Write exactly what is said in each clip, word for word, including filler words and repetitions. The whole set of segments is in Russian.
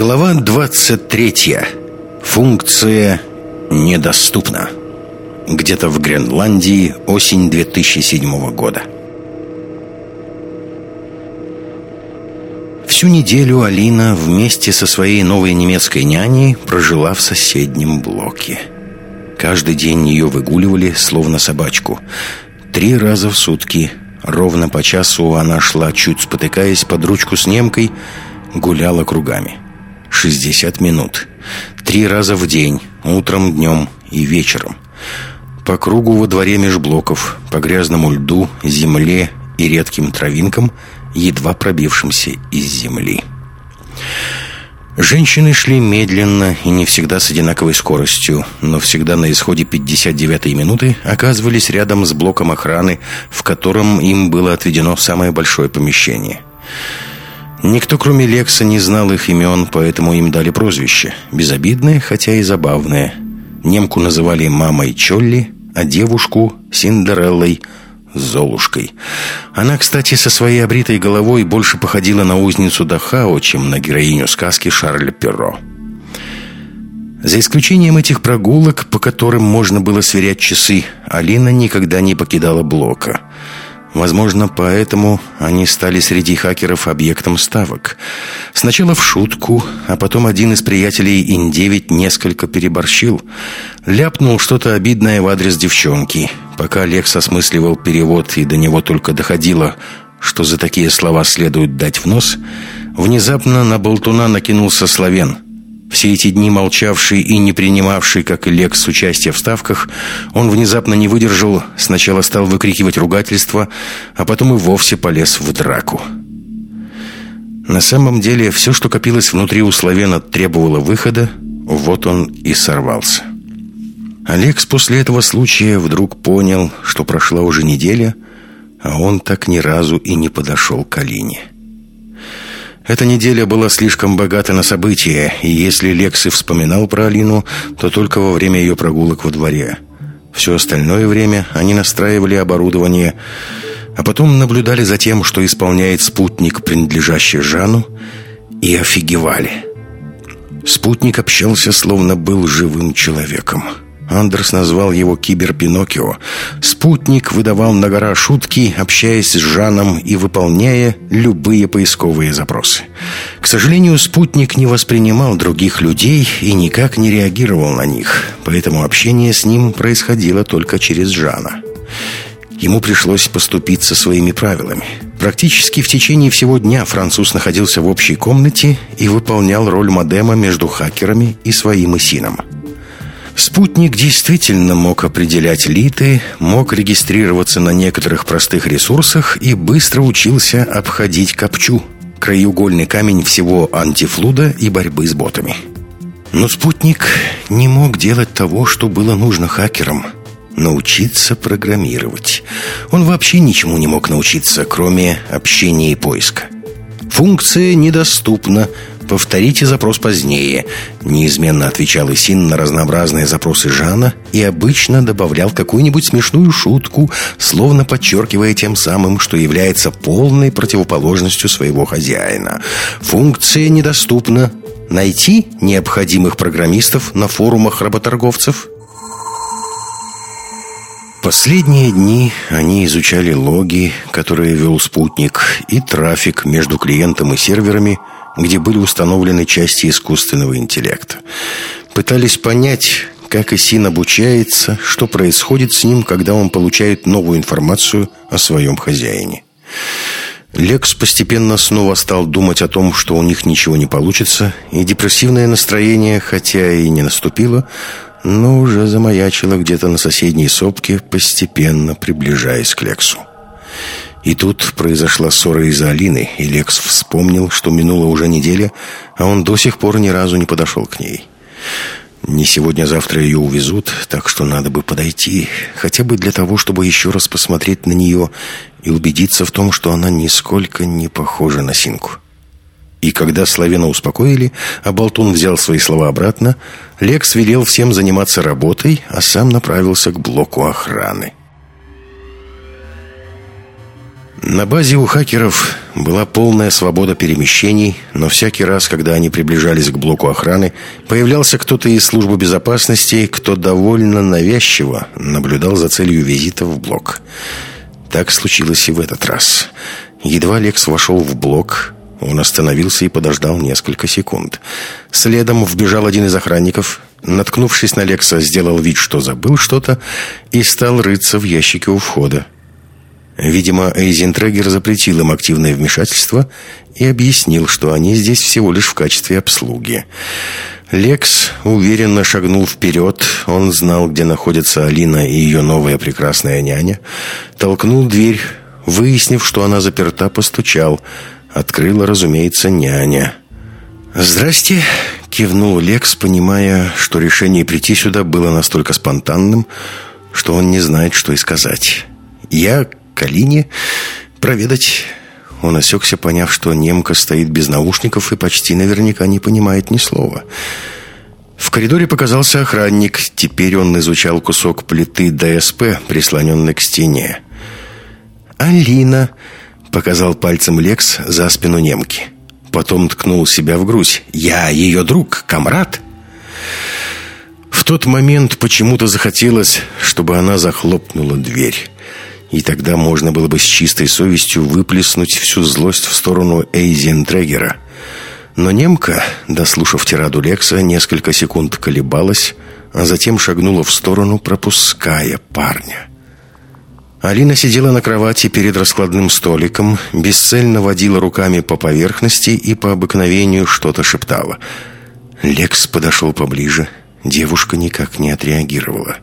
Глава двадцать третья. Функция недоступна. Где-то в Гренландии, осень две тысячи седьмого года. Всю неделю Алина вместе со своей новой немецкой няней прожила в соседнем блоке. Каждый день ее выгуливали, словно собачку. Три раза в сутки. Ровно по часу она шла, чуть спотыкаясь, под ручку с немкой, гуляла кругами. шестьдесят минут. Три раза в день, утром, днем и вечером. По кругу во дворе меж блоков, по грязному льду, земле и редким травинкам, едва пробившимся из земли. Женщины шли медленно и не всегда с одинаковой скоростью, но всегда на исходе пятьдесят девятой минуты оказывались рядом с блоком охраны, в котором им было отведено самое большое помещение. Никто, кроме Лекса, не знал их имен, поэтому им дали прозвище. Безобидное, хотя и забавное. Немку называли мамой Чолли, а девушку Синдереллой, Золушкой. Она, кстати, со своей обритой головой больше походила на узницу Дахао, чем на героиню сказки Шарля Перро. За исключением этих прогулок, по которым можно было сверять часы, Алина никогда не покидала блока. Возможно, поэтому они стали среди хакеров объектом ставок. Сначала в шутку, а потом один из приятелей Ин девять несколько переборщил. Ляпнул что-то обидное в адрес девчонки. Пока Лекс осмысливал перевод и до него только доходило, что за такие слова следует дать в нос, внезапно на болтуна накинулся Славен. Все эти дни молчавший и не принимавший, как и Лекс, участие в ставках, он внезапно не выдержал, сначала стал выкрикивать ругательства, а потом и вовсе полез в драку. На самом деле, все, что копилось внутри у Славена, требовало выхода, вот он и сорвался. Лекс после этого случая вдруг понял, что прошла уже неделя, а он так ни разу и не подошел к Алине. Эта неделя была слишком богата на события, и если Лекс и вспоминал про Алину, то только во время ее прогулок во дворе. Все остальное время они настраивали оборудование, а потом наблюдали за тем, что исполняет спутник, принадлежащий Жану, и офигевали. Спутник общался, словно был живым человеком. Андерс назвал его Кибер-Пиноккио. Спутник выдавал на гора шутки, общаясь с Жаном и выполняя любые поисковые запросы. К сожалению, спутник не воспринимал других людей и никак не реагировал на них, поэтому общение с ним происходило только через Жана. Ему пришлось поступиться своими правилами. Практически в течение всего дня француз находился в общей комнате и выполнял роль модема между хакерами и своим ИСИНом. Спутник действительно мог определять литы, мог регистрироваться на некоторых простых ресурсах и быстро учился обходить капчу, краеугольный камень всего антифлуда и борьбы с ботами. Но спутник не мог делать того, что было нужно хакерам – научиться программировать. Он вообще ничему не мог научиться, кроме общения и поиска. Функция недоступна. «Повторите запрос позднее», — неизменно отвечал ИСИН на разнообразные запросы Жана и обычно добавлял какую-нибудь смешную шутку, словно подчеркивая тем самым, что является полной противоположностью своего хозяина. «Функция недоступна. Найти необходимых программистов на форумах работорговцев». Последние дни они изучали логи, которые вел спутник, и трафик между клиентом и серверами, где были установлены части искусственного интеллекта. Пытались понять, как ИСИН обучается, что происходит с ним, когда он получает новую информацию о своем хозяине. Лекс постепенно снова стал думать о том, что у них ничего не получится, и депрессивное настроение, хотя и не наступило, но уже замаячило где-то на соседней сопке, постепенно приближаясь к Лексу. И тут произошла ссора из-за Алины, и Лекс вспомнил, что минула уже неделя, а он до сих пор ни разу не подошел к ней. Не сегодня-завтра ее увезут, так что надо бы подойти, хотя бы для того, чтобы еще раз посмотреть на нее и убедиться в том, что она нисколько не похожа на Синку. И когда Славена успокоили, а болтун взял свои слова обратно, Лекс велел всем заниматься работой, а сам направился к блоку охраны. На базе у хакеров была полная свобода перемещений, но всякий раз, когда они приближались к блоку охраны, появлялся кто-то из службы безопасности, кто довольно навязчиво наблюдал за целью визита в блок. Так случилось и в этот раз. Едва Лекс вошел в блок, он остановился и подождал несколько секунд. Следом вбежал один из охранников, наткнувшись на Лекса, сделал вид, что забыл что-то, и стал рыться в ящике у входа. Видимо, Эйзентрегер запретил им активное вмешательство и объяснил, что они здесь всего лишь в качестве обслуги. Лекс уверенно шагнул вперед. Он знал, где находятся Алина и ее новая прекрасная няня. Толкнул дверь. Выяснив, что она заперта, постучал. Открыла, разумеется, няня. «Здрасте», — кивнул Лекс, понимая, что решение прийти сюда было настолько спонтанным, что он не знает, что и сказать. «Я к Алине проведать». Он осекся, поняв, что немка стоит без наушников и почти наверняка не понимает ни слова. В коридоре показался охранник. Теперь он изучал кусок плиты ДСП, прислоненный к стене. «Алина», — показал пальцем Лекс за спину немки. Потом ткнул себя в грудь. «Я ее друг, комрад». В тот момент почему-то захотелось, чтобы она захлопнула дверь. И тогда можно было бы с чистой совестью выплеснуть всю злость в сторону Эйзентрегера. Но немка, дослушав тираду Лекса, несколько секунд колебалась, а затем шагнула в сторону, пропуская парня. Алина сидела на кровати перед раскладным столиком, бесцельно водила руками по поверхности и по обыкновению что-то шептала. Лекс подошел поближе. Девушка никак не отреагировала.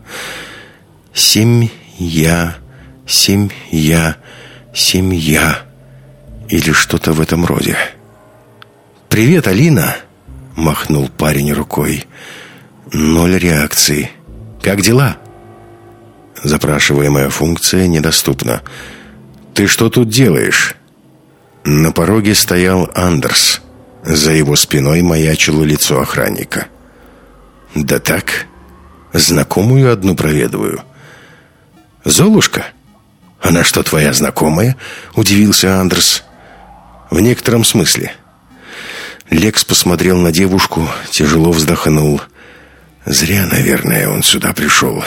«Семья, семья, семья» или что-то в этом роде. «Привет, Алина!» — махнул парень рукой. Ноль реакции. «Как дела?» Запрашиваемая функция недоступна. «Ты что тут делаешь?» На пороге стоял Андерс. За его спиной маячило лицо охранника. «Да так, знакомую одну проведываю». «Золушка? Она что, твоя знакомая?» — удивился Андерс. «В некотором смысле». Лекс посмотрел на девушку, тяжело вздохнул. «Зря, наверное, он сюда пришел».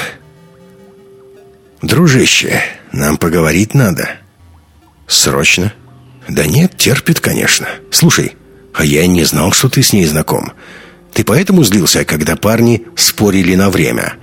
«Дружище, нам поговорить надо». «Срочно?» «Да нет, терпит, конечно. Слушай, а я не знал, что ты с ней знаком. Ты поэтому злился, когда парни спорили на время?»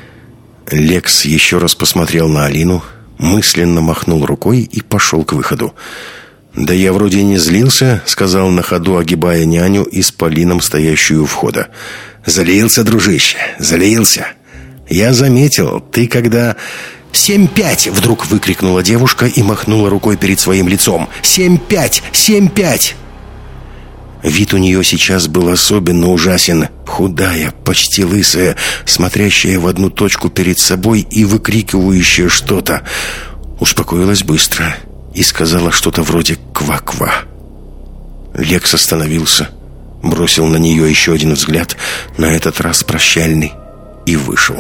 Лекс еще раз посмотрел на Алину, мысленно махнул рукой и пошел к выходу. «Да я вроде не злился», — сказал на ходу, огибая няню и с Полином, стоящую у входа. «Злился, дружище, злился. Я заметил, ты когда...» «Семь пять!» — вдруг выкрикнула девушка и махнула рукой перед своим лицом. «Семь пять! Семь пять!» Вид у нее сейчас был особенно ужасен. Худая, почти лысая, смотрящая в одну точку перед собой и выкрикивающая что-то. Успокоилась быстро и сказала что-то вроде «ква-ква». Лекс остановился, бросил на нее еще один взгляд, на этот раз прощальный, и вышел.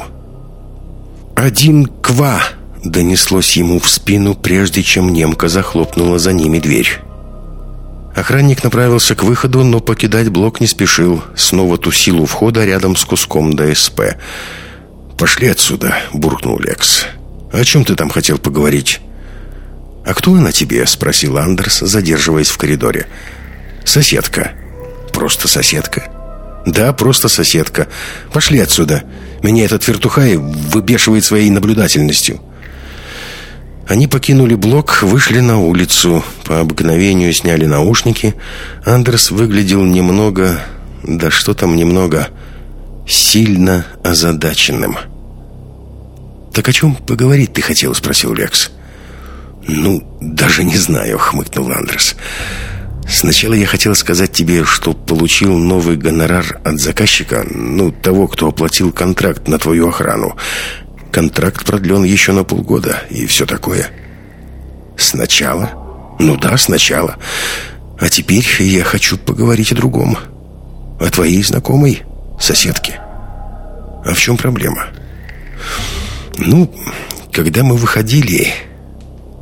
«Один ква!» — донеслось ему в спину, прежде чем немка захлопнула за ними дверь. Охранник направился к выходу, но покидать блок не спешил. Снова тусил у входа рядом с куском ДСП. «Пошли отсюда», — буркнул Лекс. «О чем ты там хотел поговорить?» «А кто она тебе?» — спросил Андерс, задерживаясь в коридоре. «Соседка». «Просто соседка?» «Да, просто соседка. Пошли отсюда. Меня этот вертухай выбешивает своей наблюдательностью». Они покинули блок, вышли на улицу. По обыкновению сняли наушники. Андерс выглядел немного... Да что там немного... Сильно озадаченным. «Так о чем поговорить ты хотел?» — спросил Лекс. «Ну, даже не знаю», — хмыкнул Андерс. «Сначала я хотел сказать тебе, что получил новый гонорар от заказчика, ну, того, кто оплатил контракт на твою охрану. Контракт продлен еще на полгода, и все такое». «Сначала?» «Ну да, сначала. А теперь я хочу поговорить о другом. О твоей знакомой соседке». «А в чем проблема?» «Ну, когда мы выходили,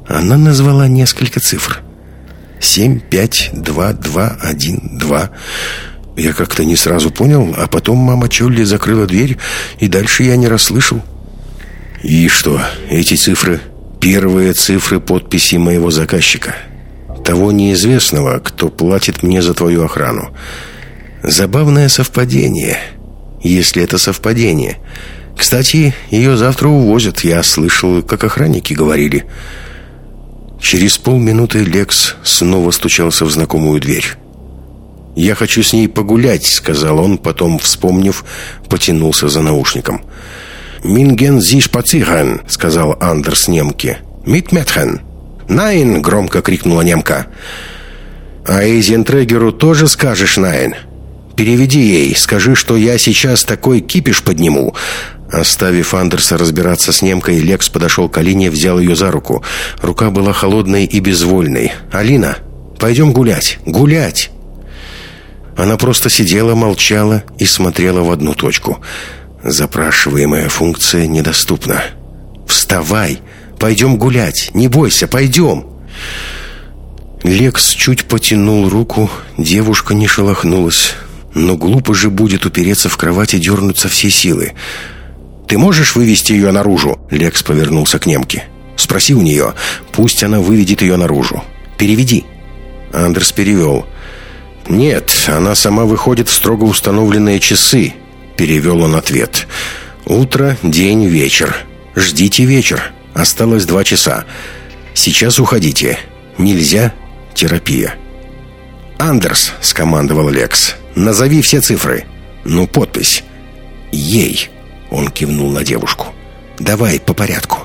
Она назвала несколько цифр. Семь, пять, два, два, один, два. Я как-то не сразу понял, а потом мама Чолли закрыла дверь, и дальше я не расслышал. И что, эти цифры — первые цифры подписи моего заказчика, того неизвестного, кто платит мне за твою охрану. Забавное совпадение, если это совпадение. Кстати, ее завтра увозят, я слышал, как охранники говорили. Через полминуты Лекс снова стучался в знакомую дверь. «Я хочу с ней погулять», — сказал он, потом, вспомнив, потянулся за наушником. «Минген зи шпацирен», — сказал Андерс немке. «Мит метхен». «Найн», — громко крикнула немка. «А Эйзентрегеру тоже скажешь «найн»? Переведи ей, скажи, что я сейчас такой кипиш подниму». Оставив Андерса разбираться с немкой, Лекс подошел к Алине, взял ее за руку. Рука была холодной и безвольной. «Алина, пойдем гулять, гулять!» Она просто сидела, молчала и смотрела в одну точку. Запрашиваемая функция недоступна. «Вставай! Пойдем гулять! Не бойся, пойдем!» Лекс чуть потянул руку. Девушка не шелохнулась. Но глупо же будет упереться в кровать и дернуть со всей силы. «Ты можешь вывести ее наружу?» Лекс повернулся к немке. «Спроси у нее. Пусть она выведет ее наружу. Переведи». Андерс перевел. «Нет, она сама выходит в строго установленные часы», — перевел он ответ. «Утро, день, вечер. Ждите вечер. Осталось два часа. Сейчас уходите. Нельзя. Терапия». «Андерс», — скомандовал Лекс, — «назови все цифры. Ну, подпись». «Ей», — он кивнул на девушку. «Давай по порядку».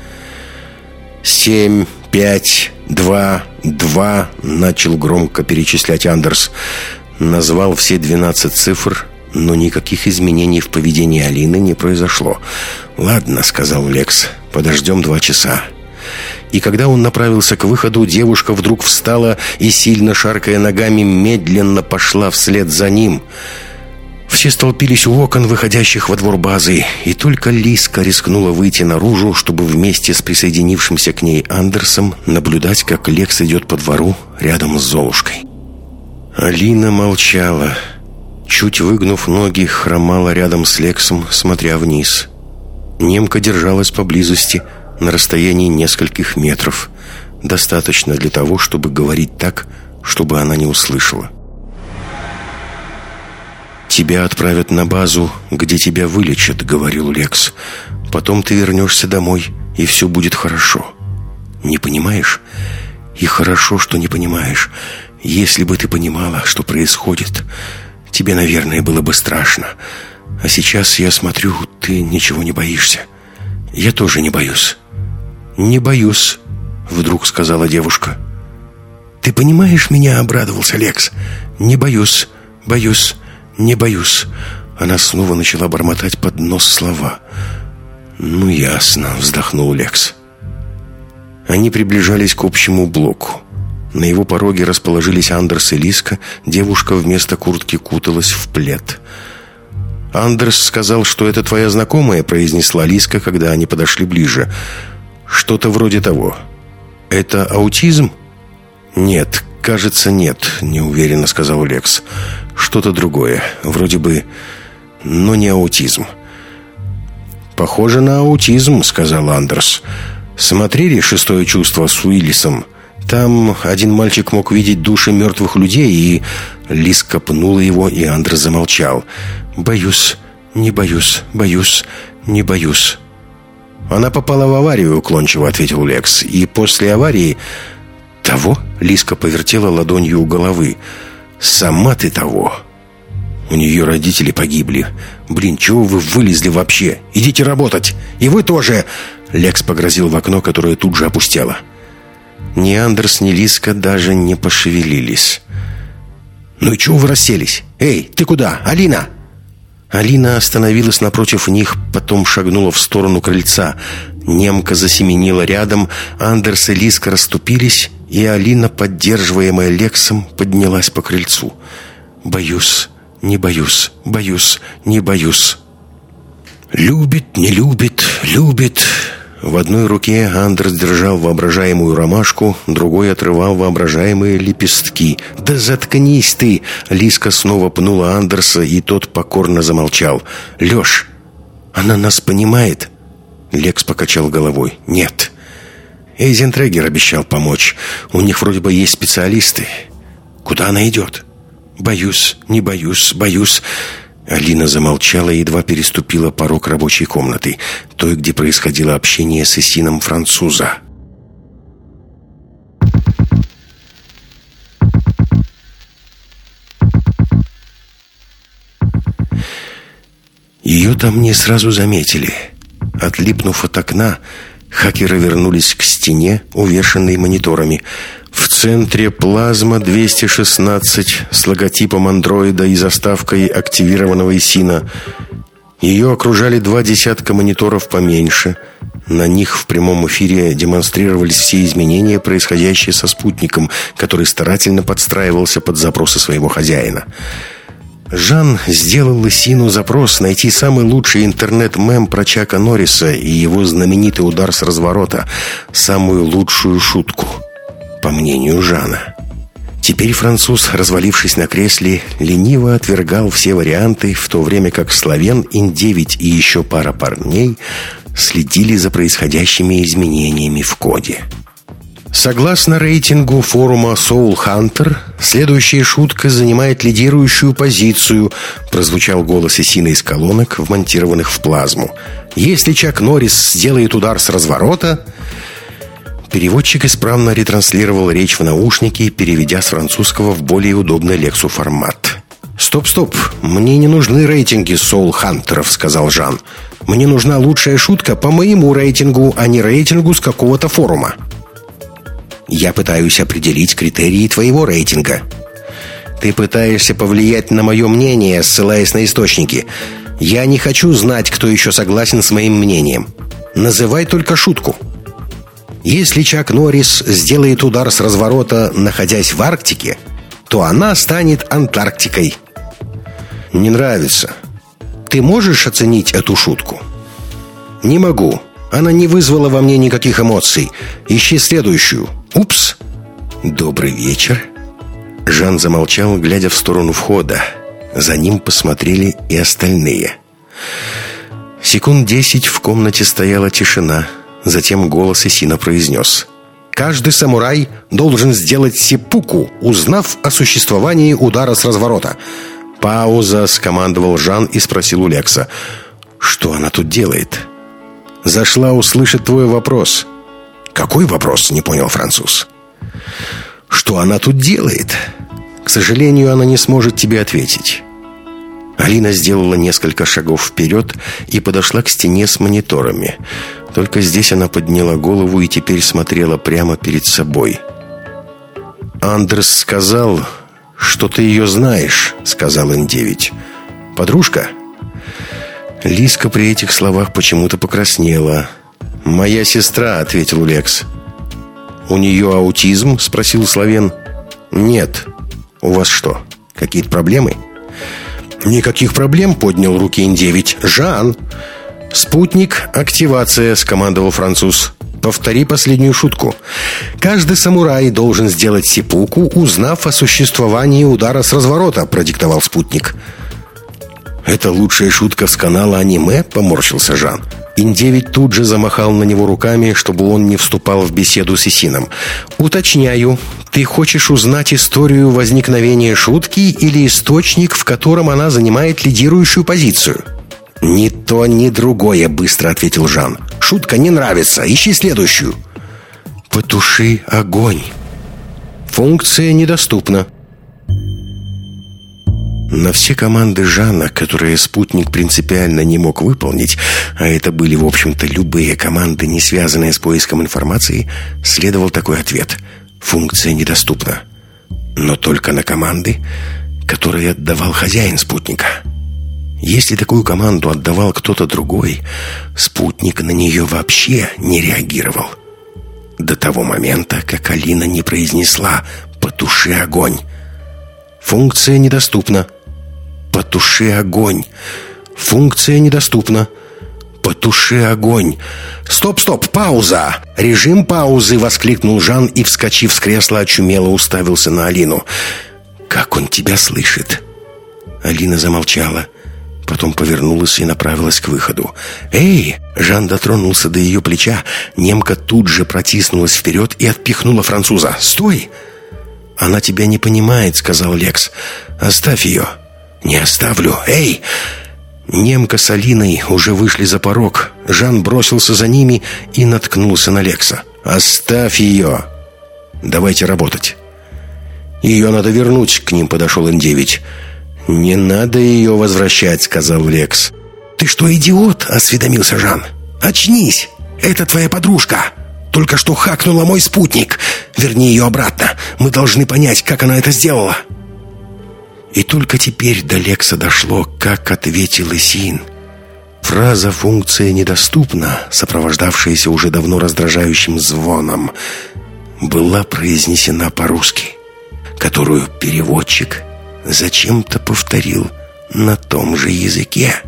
«Семь, пять, два, два», — начал громко перечислять Андерс. Назвал все двенадцать цифр, но никаких изменений в поведении Алины не произошло. «Ладно», — сказал Лекс, — «подождем два часа». И когда он направился к выходу, девушка вдруг встала и, сильно шаркая ногами, медленно пошла вслед за ним. Все столпились у окон, выходящих во двор базы, и только Лиска рискнула выйти наружу, чтобы вместе с присоединившимся к ней Андерсом наблюдать, как Лекс идет по двору рядом с Золушкой. Алина молчала, чуть выгнув ноги, хромала рядом с Лексом, смотря вниз. Немка держалась поблизости, на расстоянии нескольких метров. Достаточно для того, чтобы говорить так, чтобы она не услышала. «Тебя отправят на базу, где тебя вылечат», — говорил Лекс. «Потом ты вернешься домой, и все будет хорошо. Не понимаешь? И хорошо, что не понимаешь. Если бы ты понимала, что происходит, тебе, наверное, было бы страшно. А сейчас я смотрю, ты ничего не боишься. Я тоже не боюсь». «Не боюсь», — вдруг сказала девушка. «Ты понимаешь меня?» — обрадовался Лекс. «Не боюсь, боюсь, не боюсь». Она снова начала бормотать под нос слова. «Ну, ясно», — вздохнул Лекс. Они приближались к общему блоку. На его пороге расположились Андерс и Лиска. Девушка вместо куртки куталась в плед. «Андерс сказал, что это твоя знакомая», — произнесла Лиска, когда они подошли ближе. «Что-то вроде того. Это аутизм?» «Нет, кажется, нет», — неуверенно сказал Лекс. «Что-то другое, вроде бы, но не аутизм». «Похоже на аутизм», — сказал Андерс. «Смотрели «Шестое чувство» с Уиллисом? Там один мальчик мог видеть души мертвых людей, и...» Лиска пнула его, и Андерс замолчал. «Боюсь, не боюсь, боюсь, не боюсь». «Она попала в аварию», — уклончиво ответил Лекс. «И после аварии...» «Того?» — Лиска повертела ладонью у головы. «Сама ты того. У нее родители погибли. Блин, чего вы вылезли вообще? Идите работать! И вы тоже!» Лекс погрозил в окно, которое тут же опустело. Ни Андерс, ни Лиска даже не пошевелились. «Ну и чего вы расселись? Эй, ты куда? Алина!» Алина остановилась напротив них, потом шагнула в сторону крыльца. Немка засеменила рядом, Андерс и Лиска расступились, и Алина, поддерживаемая Лексом, поднялась по крыльцу. «Боюсь, не боюсь, боюсь, не боюсь». «Любит, не любит, любит». В одной руке Андерс держал воображаемую ромашку, другой отрывал воображаемые лепестки. «Да заткнись ты!» Лиска снова пнула Андерса, и тот покорно замолчал. «Леш, она нас понимает?» Лекс покачал головой. «Нет. Эйзентрегер обещал помочь. У них вроде бы есть специалисты. Куда она идет?» «Боюсь, не боюсь, боюсь». Алина замолчала и едва переступила порог рабочей комнаты, той, где происходило общение с Эссином француза. Ее там не сразу заметили. Отлипнув от окна, хакеры вернулись к стене, увешанной мониторами. В центре плазма двести шестнадцать с логотипом андроида и заставкой активированного Эссина. Ее окружали два десятка мониторов поменьше. На них в прямом эфире демонстрировались все изменения, происходящие со спутником, который старательно подстраивался под запросы своего хозяина. Жан сделал Эссину запрос найти самый лучший интернет-мем про Чака Норриса и его знаменитый удар с разворота, самую лучшую шутку, по мнению Жана. Теперь француз, развалившись на кресле, лениво отвергал все варианты, в то время как Славен, Ин девять и еще пара парней следили за происходящими изменениями в коде. Согласно рейтингу форума Soul Hunter, следующая шутка занимает лидирующую позицию, прозвучал голос Эссина из колонок, вмонтированных в плазму. Если Чак Норрис сделает удар с разворота... Переводчик исправно ретранслировал речь в наушники, переведя с французского в более удобный Лексу формат. «Стоп, стоп, мне не нужны рейтинги соул-хантеров», — сказал Жан. «Мне нужна лучшая шутка по моему рейтингу, а не рейтингу с какого-то форума». «Я пытаюсь определить критерии твоего рейтинга». «Ты пытаешься повлиять на мое мнение, ссылаясь на источники. Я не хочу знать, кто еще согласен с моим мнением. Называй только шутку». Если Чак Норрис сделает удар с разворота, находясь в Арктике, то она станет Антарктикой. Не нравится. Ты можешь оценить эту шутку? Не могу. Она не вызвала во мне никаких эмоций. Ищи следующую. Упс. Добрый вечер. Жан замолчал, глядя в сторону входа. За ним посмотрели и остальные. Секунд десять в комнате стояла тишина. Затем голос Эссина произнес: «Каждый самурай должен сделать сеппуку, узнав о существовании удара с разворота». Пауза, скомандовал Жан и спросил у Лекса: «Что она тут делает?» «Зашла услышать твой вопрос». «Какой вопрос?» — не понял француз. «Что она тут делает?» «К сожалению, она не сможет тебе ответить». Алина сделала несколько шагов вперед и подошла к стене с мониторами. Только здесь она подняла голову и теперь смотрела прямо перед собой. «Андерс сказал, что ты ее знаешь», — сказал Ин девять. «Подружка?» Лиска при этих словах почему-то покраснела. «Моя сестра», — ответил Лекс. «У нее аутизм?» — спросил Славен. «Нет. У вас что, какие-то проблемы?» «Никаких проблем», — поднял руки Ин девять. «Жан!» «Спутник, активация», — скомандовал француз. «Повтори последнюю шутку». «Каждый самурай должен сделать сеппуку, узнав о существовании удара с разворота», — продиктовал спутник. «Это лучшая шутка с канала аниме?» — поморщился Жан. Ин девять тут же замахал на него руками, чтобы он не вступал в беседу с Эссином. «Уточняю, ты хочешь узнать историю возникновения шутки или источник, в котором она занимает лидирующую позицию?» «Ни то, ни другое», — быстро ответил Жан. «Шутка не нравится, ищи следующую». «Потуши огонь». «Функция недоступна». На все команды Жана, которые спутник принципиально не мог выполнить, а это были, в общем-то, любые команды, не связанные с поиском информации, следовал такой ответ: функция недоступна. Но только на команды, которые отдавал хозяин спутника. Если такую команду отдавал кто-то другой, спутник на нее вообще не реагировал. До того момента, как Алина не произнесла «потуши огонь». Функция недоступна. Потуши огонь. Функция недоступна. «Потуши огонь!» «Стоп, стоп, пауза! Режим паузы!» — воскликнул Жан и, вскочив с кресла, очумело уставился на Алину. «Как он тебя слышит?» Алина замолчала, потом повернулась и направилась к выходу. «Эй!» — Жан дотронулся до ее плеча. Немка тут же протиснулась вперед и отпихнула француза. «Стой!» «Она тебя не понимает», — сказал Лекс. «Оставь ее». «Не оставлю! Эй!» Немка с Алиной уже вышли за порог. Жан бросился за ними и наткнулся на Лекса. «Оставь ее! Давайте работать!» «Ее надо вернуть», — к ним подошел Эн девять. «Не надо ее возвращать», — сказал Лекс. «Ты что, идиот?» — осведомился Жан. «Очнись! Это твоя подружка! Только что хакнула мой спутник! Верни ее обратно! Мы должны понять, как она это сделала!» И только теперь до Лекса дошло, как ответил Исин. Фраза «функция недоступна», сопровождавшаяся уже давно раздражающим звоном, была произнесена по-русски, которую переводчик зачем-то повторил на том же языке.